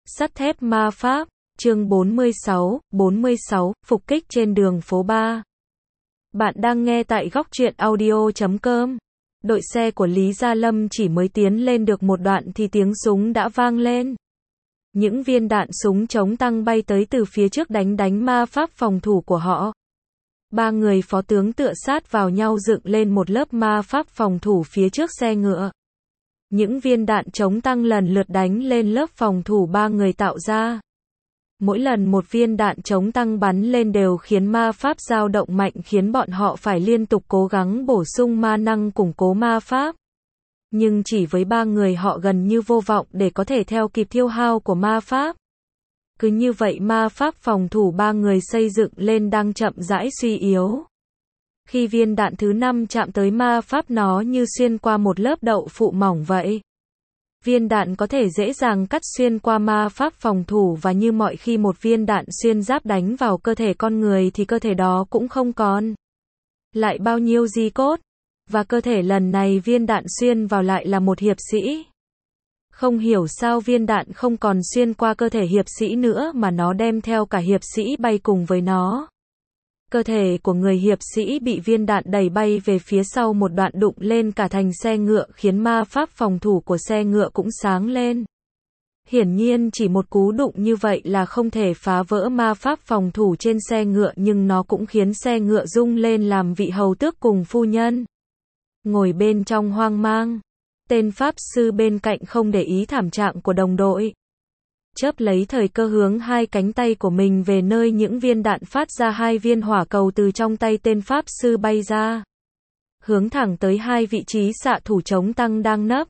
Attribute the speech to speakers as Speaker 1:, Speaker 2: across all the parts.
Speaker 1: Sắt thép ma pháp, chương 46, phục kích trên đường phố 3. Bạn đang nghe tại góc truyện audio.com. Đội xe của Lý Gia Lâm chỉ mới tiến lên được một đoạn thì tiếng súng đã vang lên. Những viên đạn súng chống tăng bay tới từ phía trước đánh ma pháp phòng thủ của họ. Ba người phó tướng tựa sát vào nhau dựng lên một lớp ma pháp phòng thủ phía trước xe ngựa. Những viên đạn chống tăng lần lượt đánh lên lớp phòng thủ ba người tạo ra. Mỗi lần một viên đạn chống tăng bắn lên đều khiến ma pháp dao động mạnh, khiến bọn họ phải liên tục cố gắng bổ sung ma năng củng cố ma pháp. Nhưng chỉ với ba người họ gần như vô vọng để có thể theo kịp tiêu hao của ma pháp. Cứ như vậy ma pháp phòng thủ ba người xây dựng lên đang chậm rãi suy yếu. Khi viên đạn thứ 5 chạm tới ma pháp, nó như xuyên qua một lớp đậu phụ mỏng vậy. Viên đạn có thể dễ dàng cắt xuyên qua ma pháp phòng thủ, và như mọi khi một viên đạn xuyên giáp đánh vào cơ thể con người thì cơ thể đó cũng không còn lại bao nhiêu di cốt. Và cơ thể lần này viên đạn xuyên vào lại là một hiệp sĩ. Không hiểu sao viên đạn không còn xuyên qua cơ thể hiệp sĩ nữa mà nó đem theo cả hiệp sĩ bay cùng với nó. Cơ thể của người hiệp sĩ bị viên đạn đẩy bay về phía sau một đoạn, đụng lên cả thành xe ngựa, khiến ma pháp phòng thủ của xe ngựa cũng sáng lên. Hiển nhiên chỉ một cú đụng như vậy là không thể phá vỡ ma pháp phòng thủ trên xe ngựa, nhưng nó cũng khiến xe ngựa rung lên làm vị hầu tước cùng phu nhân ngồi bên trong hoang mang. Tên pháp sư bên cạnh không để ý thảm trạng của đồng đội. Chớp lấy thời cơ hướng hai cánh tay của mình về nơi những viên đạn phát ra, hai viên hỏa cầu từ trong tay tên pháp sư bay ra, hướng thẳng tới hai vị trí xạ thủ chống tăng đang nấp.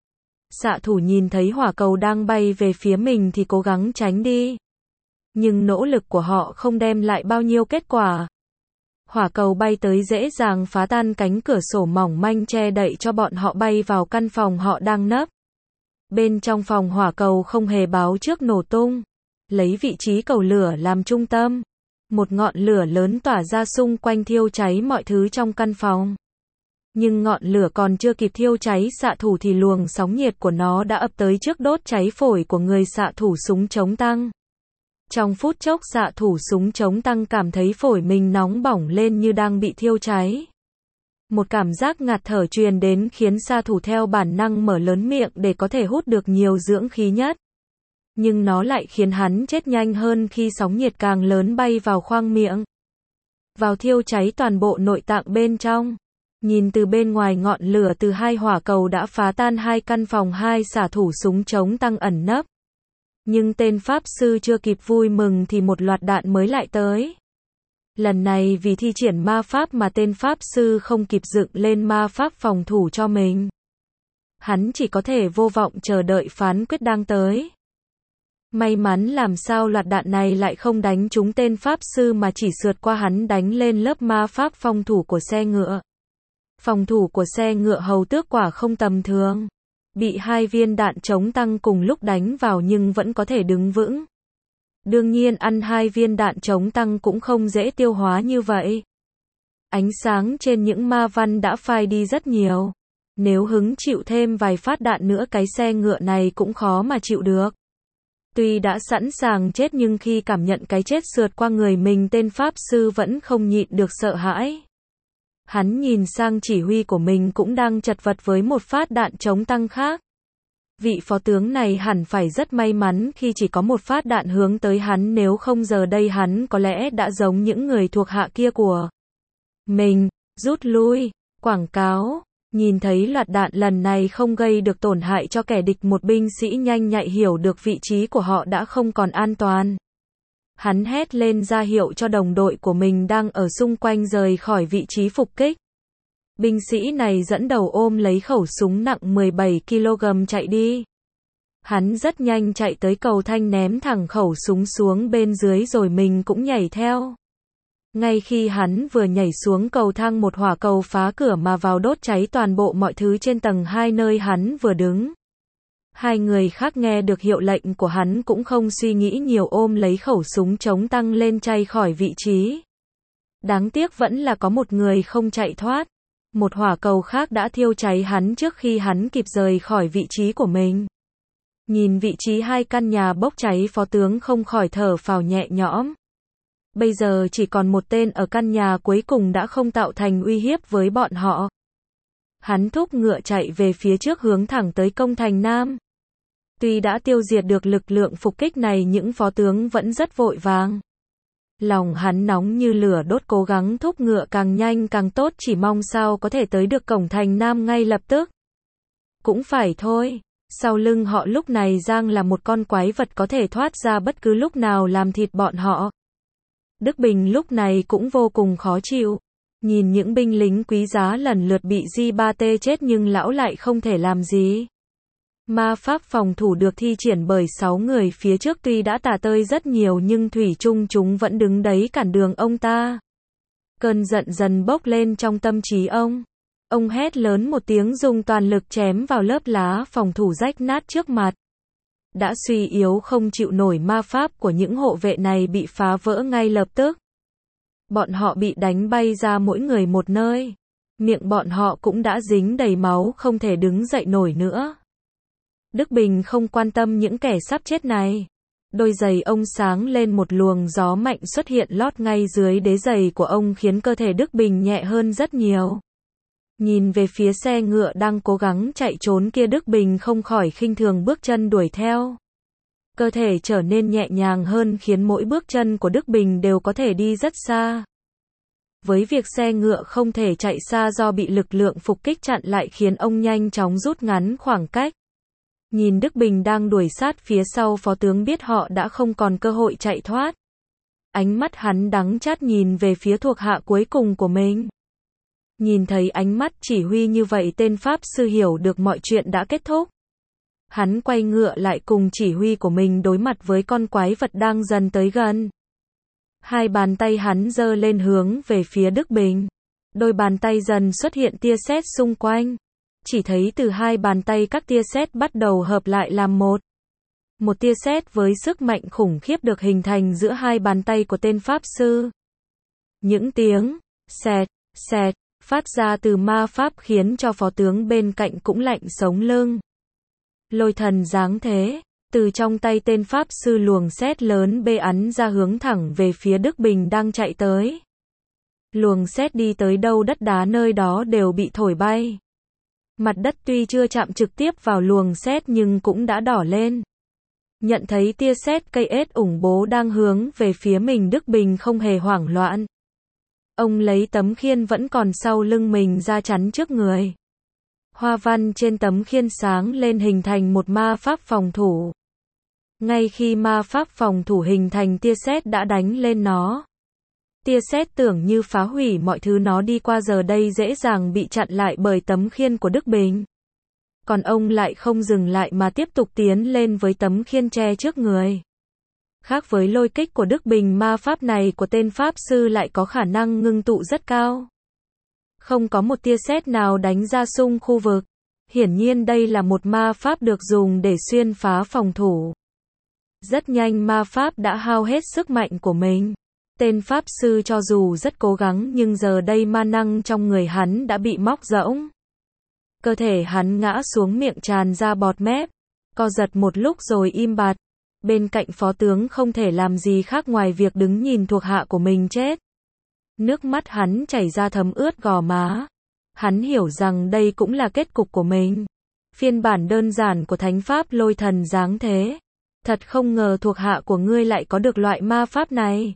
Speaker 1: Xạ thủ nhìn thấy hỏa cầu đang bay về phía mình thì cố gắng tránh đi. Nhưng nỗ lực của họ không đem lại bao nhiêu kết quả. Hỏa cầu bay tới dễ dàng phá tan cánh cửa sổ mỏng manh che đậy cho bọn họ bay vào căn phòng họ đang nấp. Bên trong phòng, hỏa cầu không hề báo trước nổ tung. Lấy vị trí cầu lửa làm trung tâm, một ngọn lửa lớn tỏa ra xung quanh, thiêu cháy mọi thứ trong căn phòng. Nhưng ngọn lửa còn chưa kịp thiêu cháy xạ thủ thì luồng sóng nhiệt của nó đã ập tới trước, đốt cháy phổi của người xạ thủ súng chống tăng. Trong phút chốc, xạ thủ súng chống tăng cảm thấy phổi mình nóng bỏng lên như đang bị thiêu cháy. Một cảm giác ngạt thở truyền đến khiến xạ thủ theo bản năng mở lớn miệng để có thể hút được nhiều dưỡng khí nhất. Nhưng nó lại khiến hắn chết nhanh hơn khi sóng nhiệt càng lớn bay vào khoang miệng, vào thiêu cháy toàn bộ nội tạng bên trong. Nhìn từ bên ngoài, ngọn lửa từ hai hỏa cầu đã phá tan hai căn phòng hai xạ thủ súng chống tăng ẩn nấp. Nhưng tên pháp sư chưa kịp vui mừng thì một loạt đạn mới lại tới. Lần này vì thi triển ma pháp mà tên pháp sư không kịp dựng lên ma pháp phòng thủ cho mình. Hắn chỉ có thể vô vọng chờ đợi phán quyết đang tới. May mắn làm sao loạt đạn này lại không đánh trúng tên pháp sư mà chỉ sượt qua hắn, đánh lên lớp ma pháp phòng thủ của xe ngựa. Phòng thủ của xe ngựa hầu tước quả không tầm thường. Bị hai viên đạn chống tăng cùng lúc đánh vào nhưng vẫn có thể đứng vững. Đương nhiên ăn hai viên đạn chống tăng cũng không dễ tiêu hóa như vậy. Ánh sáng trên những ma văn đã phai đi rất nhiều. Nếu hứng chịu thêm vài phát đạn nữa, cái xe ngựa này cũng khó mà chịu được. Tuy đã sẵn sàng chết nhưng khi cảm nhận cái chết sượt qua người mình, tên pháp sư vẫn không nhịn được sợ hãi. Hắn nhìn sang chỉ huy của mình cũng đang chật vật với một phát đạn chống tăng khác. Vị phó tướng này hẳn phải rất may mắn khi chỉ có một phát đạn hướng tới hắn, nếu không giờ đây hắn có lẽ đã giống những người thuộc hạ kia của mình, rút lui. Quảng cáo. Nhìn thấy loạt đạn lần này không gây được tổn hại cho kẻ địch, một binh sĩ nhanh nhạy hiểu được vị trí của họ đã không còn an toàn. Hắn hét lên ra hiệu cho đồng đội của mình đang ở xung quanh rời khỏi vị trí phục kích. Binh sĩ này dẫn đầu ôm lấy khẩu súng nặng 17 kg chạy đi. Hắn rất nhanh chạy tới cầu thang, ném thẳng khẩu súng xuống bên dưới rồi mình cũng nhảy theo. Ngay khi hắn vừa nhảy xuống cầu thang, một hỏa cầu phá cửa mà vào, đốt cháy toàn bộ mọi thứ trên tầng 2 nơi hắn vừa đứng. Hai người khác nghe được hiệu lệnh của hắn cũng không suy nghĩ nhiều, ôm lấy khẩu súng chống tăng lên chạy khỏi vị trí. Đáng tiếc vẫn là có một người không chạy thoát. Một hỏa cầu khác đã thiêu cháy hắn trước khi hắn kịp rời khỏi vị trí của mình. Nhìn vị trí hai căn nhà bốc cháy, phó tướng không khỏi thở phào nhẹ nhõm. Bây giờ chỉ còn một tên ở căn nhà cuối cùng đã không tạo thành uy hiếp với bọn họ. Hắn thúc ngựa chạy về phía trước hướng thẳng tới công thành Nam. Tuy đã tiêu diệt được lực lượng phục kích này, những phó tướng vẫn rất vội vàng. Lòng hắn nóng như lửa đốt, cố gắng thúc ngựa càng nhanh càng tốt, chỉ mong sao có thể tới được cổng thành Nam ngay lập tức. Cũng phải thôi, sau lưng họ lúc này Giang là một con quái vật có thể thoát ra bất cứ lúc nào làm thịt bọn họ. Đức Bình lúc này cũng vô cùng khó chịu. Nhìn những binh lính quý giá lần lượt bị Ji3T chết nhưng lão lại không thể làm gì. Ma pháp phòng thủ được thi triển bởi 6 người phía trước tuy đã tả tơi rất nhiều nhưng thủy chung chúng vẫn đứng đấy cản đường ông ta. Cơn giận dần bốc lên trong tâm trí ông. Ông hét lớn một tiếng, dùng toàn lực chém vào lớp lá phòng thủ rách nát trước mặt. Đã suy yếu không chịu nổi, ma pháp của những hộ vệ này bị phá vỡ ngay lập tức. Bọn họ bị đánh bay ra mỗi người một nơi. Miệng bọn họ cũng đã dính đầy máu, không thể đứng dậy nổi nữa. Đức Bình không quan tâm những kẻ sắp chết này. Đôi giày ông sáng lên, một luồng gió mạnh xuất hiện lót ngay dưới đế giày của ông khiến cơ thể Đức Bình nhẹ hơn rất nhiều. Nhìn về phía xe ngựa đang cố gắng chạy trốn kia, Đức Bình không khỏi khinh thường bước chân đuổi theo. Cơ thể trở nên nhẹ nhàng hơn khiến mỗi bước chân của Đức Bình đều có thể đi rất xa. Với việc xe ngựa không thể chạy xa do bị lực lượng phục kích chặn lại khiến ông nhanh chóng rút ngắn khoảng cách. Nhìn Đức Bình đang đuổi sát phía sau, phó tướng biết họ đã không còn cơ hội chạy thoát. Ánh mắt hắn đắng chát nhìn về phía thuộc hạ cuối cùng của mình. Nhìn thấy ánh mắt chỉ huy như vậy, tên pháp sư hiểu được mọi chuyện đã kết thúc. Hắn quay ngựa lại cùng chỉ huy của mình đối mặt với con quái vật đang dần tới gần. Hai bàn tay hắn giơ lên hướng về phía Đức Bình. Đôi bàn tay dần xuất hiện tia sét xung quanh. Chỉ thấy từ hai bàn tay các tia sét bắt đầu hợp lại làm một. Một tia sét với sức mạnh khủng khiếp được hình thành giữa hai bàn tay của tên pháp sư. Những tiếng sẹt, sẹt phát ra từ ma pháp khiến cho phó tướng bên cạnh cũng lạnh sống lưng. Lôi thần giáng thế, từ trong tay tên pháp sư luồng sét lớn bê ắn ra hướng thẳng về phía Đức Bình đang chạy tới. Luồng sét đi tới đâu, đất đá nơi đó đều bị thổi bay. Mặt đất tuy chưa chạm trực tiếp vào luồng sét nhưng cũng đã đỏ lên. Nhận thấy tia sét cây ếch ủng bố đang hướng về phía mình, Đức Bình không hề hoảng loạn. Ông lấy tấm khiên vẫn còn sau lưng mình ra chắn trước người. Hoa văn trên tấm khiên sáng lên hình thành một ma pháp phòng thủ. Ngay khi ma pháp phòng thủ hình thành, tia sét đã đánh lên nó. Tia sét tưởng như phá hủy mọi thứ nó đi qua, giờ đây dễ dàng bị chặn lại bởi tấm khiên của Đức Bình. Còn ông lại không dừng lại mà tiếp tục tiến lên với tấm khiên che trước người. Khác với lôi kích của Đức Bình, ma pháp này của tên pháp sư lại có khả năng ngưng tụ rất cao. Không có một tia sét nào đánh ra xung khu vực. Hiển nhiên đây là một ma pháp được dùng để xuyên phá phòng thủ. Rất nhanh ma pháp đã hao hết sức mạnh của mình. Tên pháp sư cho dù rất cố gắng nhưng giờ đây ma năng trong người hắn đã bị móc rỗng. Cơ thể hắn ngã xuống, miệng tràn ra bọt mép. Co giật một lúc rồi im bặt. Bên cạnh phó tướng không thể làm gì khác ngoài việc đứng nhìn thuộc hạ của mình chết. Nước mắt hắn chảy ra thấm ướt gò má. Hắn hiểu rằng đây cũng là kết cục của mình. Phiên bản đơn giản của thánh pháp lôi thần giáng thế. Thật không ngờ thuộc hạ của ngươi lại có được loại ma pháp này.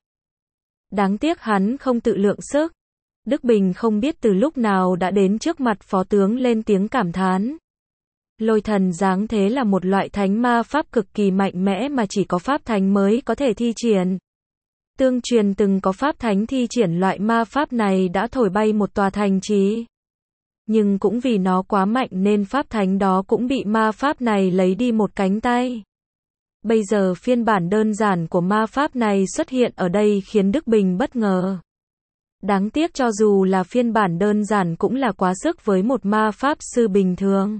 Speaker 1: Đáng tiếc hắn không tự lượng sức. Đức Bình không biết từ lúc nào đã đến trước mặt phó tướng lên tiếng cảm thán. Lôi thần giáng thế là một loại thánh ma pháp cực kỳ mạnh mẽ mà chỉ có pháp thánh mới có thể thi triển. Tương truyền từng có pháp thánh thi triển loại ma pháp này đã thổi bay một tòa thành trì. Nhưng cũng vì nó quá mạnh nên pháp thánh đó cũng bị ma pháp này lấy đi một cánh tay. Bây giờ phiên bản đơn giản của ma pháp này xuất hiện ở đây khiến Đức Bình bất ngờ. Đáng tiếc cho dù là phiên bản đơn giản cũng là quá sức với một ma pháp sư bình thường.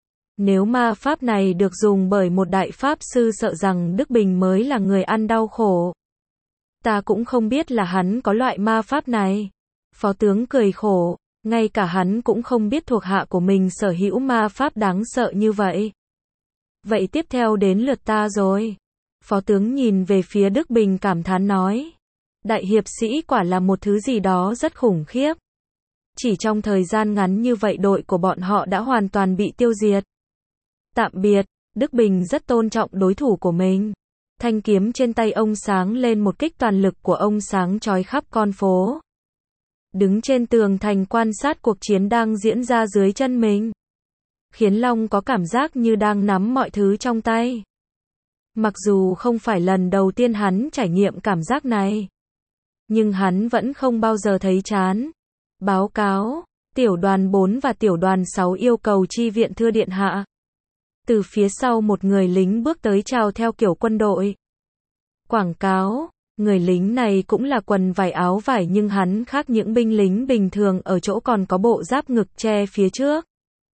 Speaker 1: Nếu ma pháp này được dùng bởi một đại pháp sư, sợ rằng Đức Bình mới là người ăn đau khổ. Ta cũng không biết là hắn có loại ma pháp này. Phó tướng cười khổ, ngay cả hắn cũng không biết thuộc hạ của mình sở hữu ma pháp đáng sợ như vậy. Vậy tiếp theo đến lượt ta rồi. Phó tướng nhìn về phía Đức Bình cảm thán nói. Đại hiệp sĩ quả là một thứ gì đó rất khủng khiếp. Chỉ trong thời gian ngắn như vậy đội của bọn họ đã hoàn toàn bị tiêu diệt. Tạm biệt, Đức Bình rất tôn trọng đối thủ của mình. Thanh kiếm trên tay ông sáng lên một kích toàn lực của ông sáng chói khắp con phố. Đứng trên tường thành quan sát cuộc chiến đang diễn ra dưới chân mình. Khiến Long có cảm giác như đang nắm mọi thứ trong tay. Mặc dù không phải lần đầu tiên hắn trải nghiệm cảm giác này. Nhưng hắn vẫn không bao giờ thấy chán. Báo cáo, tiểu đoàn 4 và tiểu đoàn 6 yêu cầu chi viện thưa điện hạ. Từ phía sau một người lính bước tới chào theo kiểu quân đội. Quảng cáo, người lính này cũng là quần vải áo vải nhưng hắn khác những binh lính bình thường ở chỗ còn có bộ giáp ngực che phía trước.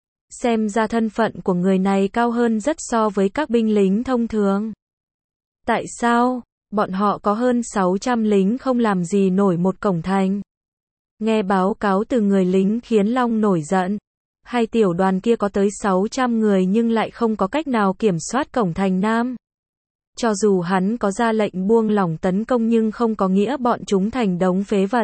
Speaker 1: Xem ra thân phận của người này cao hơn rất so với các binh lính thông thường. Tại sao, bọn họ có hơn 600 lính không làm gì nổi một cổng thành? Nghe báo cáo từ người lính khiến Long nổi giận. Hai tiểu đoàn kia có tới 600 người nhưng lại không có cách nào kiểm soát cổng thành Nam. Cho dù hắn có ra lệnh buông lỏng tấn công nhưng không có nghĩa bọn chúng thành đống phế vật.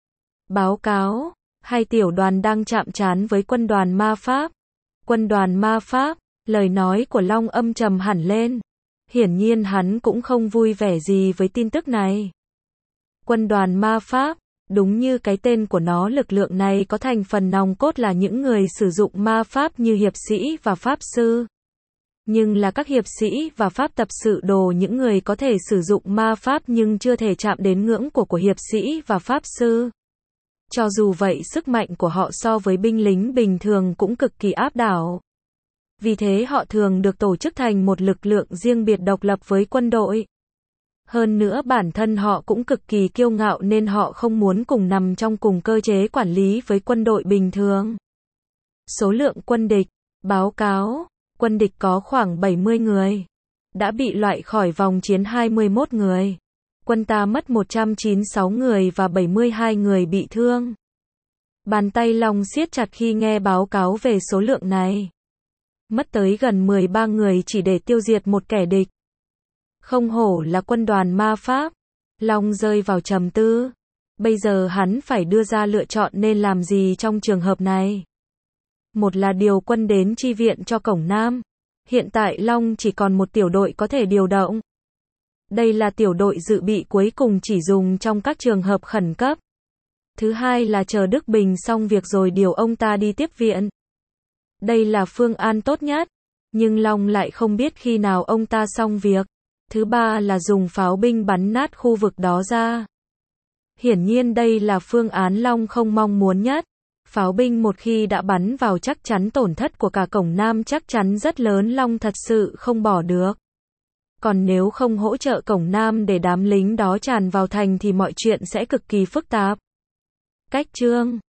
Speaker 1: Báo cáo, hai tiểu đoàn đang chạm trán với quân đoàn ma Pháp. Quân đoàn ma Pháp, lời nói của Long âm trầm hẳn lên. Hiển nhiên hắn cũng không vui vẻ gì với tin tức này. Quân đoàn ma Pháp, đúng như cái tên của nó, lực lượng này có thành phần nòng cốt là những người sử dụng ma Pháp như hiệp sĩ và pháp sư. Nhưng là các hiệp sĩ và pháp tập sự đồ, những người có thể sử dụng ma Pháp nhưng chưa thể chạm đến ngưỡng của hiệp sĩ và pháp sư. Cho dù vậy sức mạnh của họ so với binh lính bình thường cũng cực kỳ áp đảo. Vì thế họ thường được tổ chức thành một lực lượng riêng biệt độc lập với quân đội. Hơn nữa bản thân họ cũng cực kỳ kiêu ngạo nên họ không muốn cùng nằm trong cùng cơ chế quản lý với quân đội bình thường. Số lượng quân địch, báo cáo, quân địch có khoảng 70 người. Đã bị loại khỏi vòng chiến 21 người. Quân ta mất 196 người và 72 người bị thương. Bàn tay Long siết chặt khi nghe báo cáo về số lượng này. Mất tới gần 13 người chỉ để tiêu diệt một kẻ địch. Không hổ là quân đoàn ma Pháp. Long rơi vào trầm tư. Bây giờ hắn phải đưa ra lựa chọn nên làm gì trong trường hợp này. Một là điều quân đến chi viện cho cổng Nam. Hiện tại Long chỉ còn một tiểu đội có thể điều động. Đây là tiểu đội dự bị cuối cùng chỉ dùng trong các trường hợp khẩn cấp. Thứ hai là chờ Đức Bình xong việc rồi điều ông ta đi tiếp viện. Đây là phương án tốt nhất. Nhưng Long lại không biết khi nào ông ta xong việc. Thứ ba là dùng pháo binh bắn nát khu vực đó ra. Hiển nhiên đây là phương án Long không mong muốn nhất. Pháo binh một khi đã bắn vào chắc chắn tổn thất của cả cổng Nam chắc chắn rất lớn, Long thật sự không bỏ được. Còn nếu không hỗ trợ cổng Nam để đám lính đó tràn vào thành thì mọi chuyện sẽ cực kỳ phức tạp. Cách chương